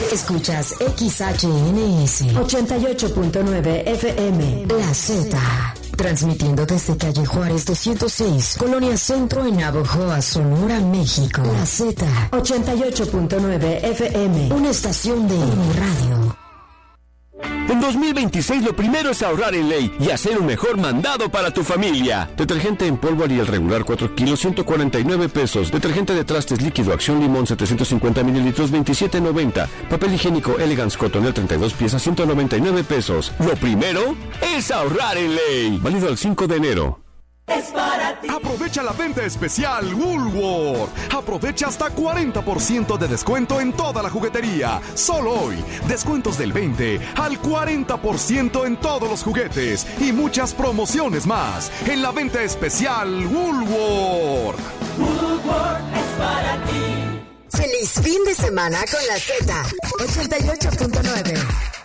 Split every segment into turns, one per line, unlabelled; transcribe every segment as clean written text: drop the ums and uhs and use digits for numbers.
Escuchas XHNS 88.9 FM. La Z. Transmitiendo desde calle Juárez 206, Colonia Centro en Navojoa, Sonora, México. La Z. 88.9 FM. Una estación de radio.
En 2026 lo primero es ahorrar en ley y hacer un mejor mandado para tu familia. Detergente en polvo Ariel regular 4 kilos, 149 pesos. Detergente de trastes líquido Acción Limón 750 mililitros, 27.90. Papel higiénico Elegance Cotonel 32 piezas, 199 pesos. Lo primero es ahorrar en ley. Válido el 5 de enero.
Es para ti. Aprovecha la venta especial Woolworth. Aprovecha hasta 40% de descuento en toda la juguetería. Solo hoy, descuentos del 20 al 40% en todos los juguetes y muchas promociones más en la venta especial Woolworth.
Woolworth es para ti.
Feliz fin de semana con la Z 88.9.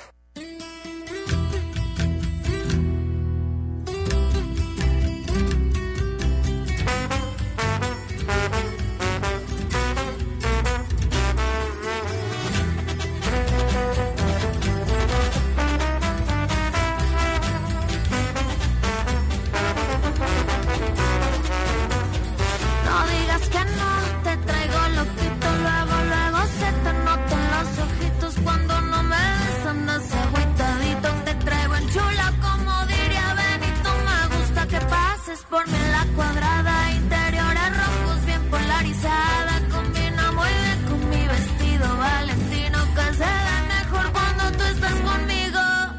Por mí en la cuadrada, interiores rojos bien polarizada, combina muy bien con mi vestido valentino que se ve mejor cuando tú estás conmigo.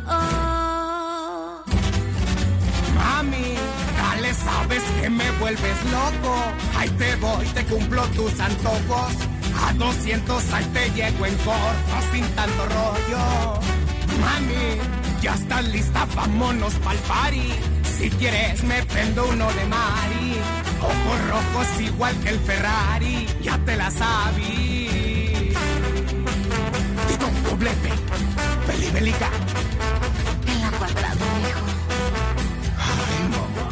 Mami, dale, sabes que me vuelves loco. Ahí te voy, te cumplo tus antojos. A 200 ahí te llego en corto, sin tanto rollo. Mami, ya estás lista, vámonos pa'l party. Si quieres me prendo uno de Mari. Ojos rojos igual que el Ferrari. Ya te la sabí. Tito, doblete. Peli, belica.
En la cuadrada, hijo.
Ay, mamá.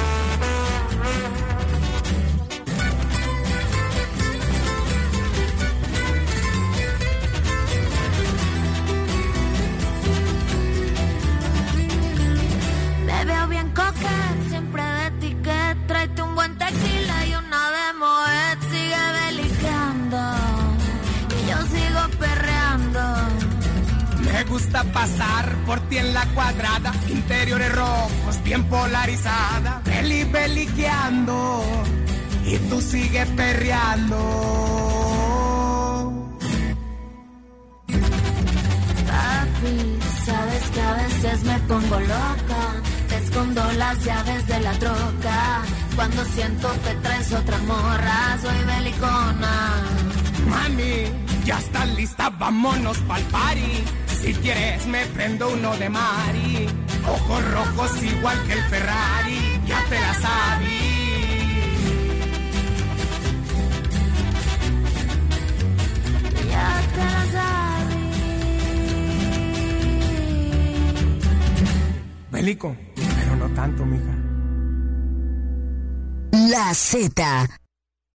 Me veo bien coquet, siempre de etiqueta. Tráete un buen tequila y una de Moet. Sigue belicando y yo sigo perreando.
Me gusta pasar por ti en la cuadrada. Interiores rojos, bien polarizada. Peli, beliqueando y tú sigues perreando.
Papi, sabes que a veces me pongo loca. Te escondo las llaves de la troca. Cuando siento que traes otra morra, soy belicona.
Mami, ya estás lista, vámonos pa'l party. Si quieres me prendo uno de Mari. Ojos rojos igual que el Ferrari. Ya te la sabí.
Ya te la sabí.
Belico, pero no tanto, mija.
La Z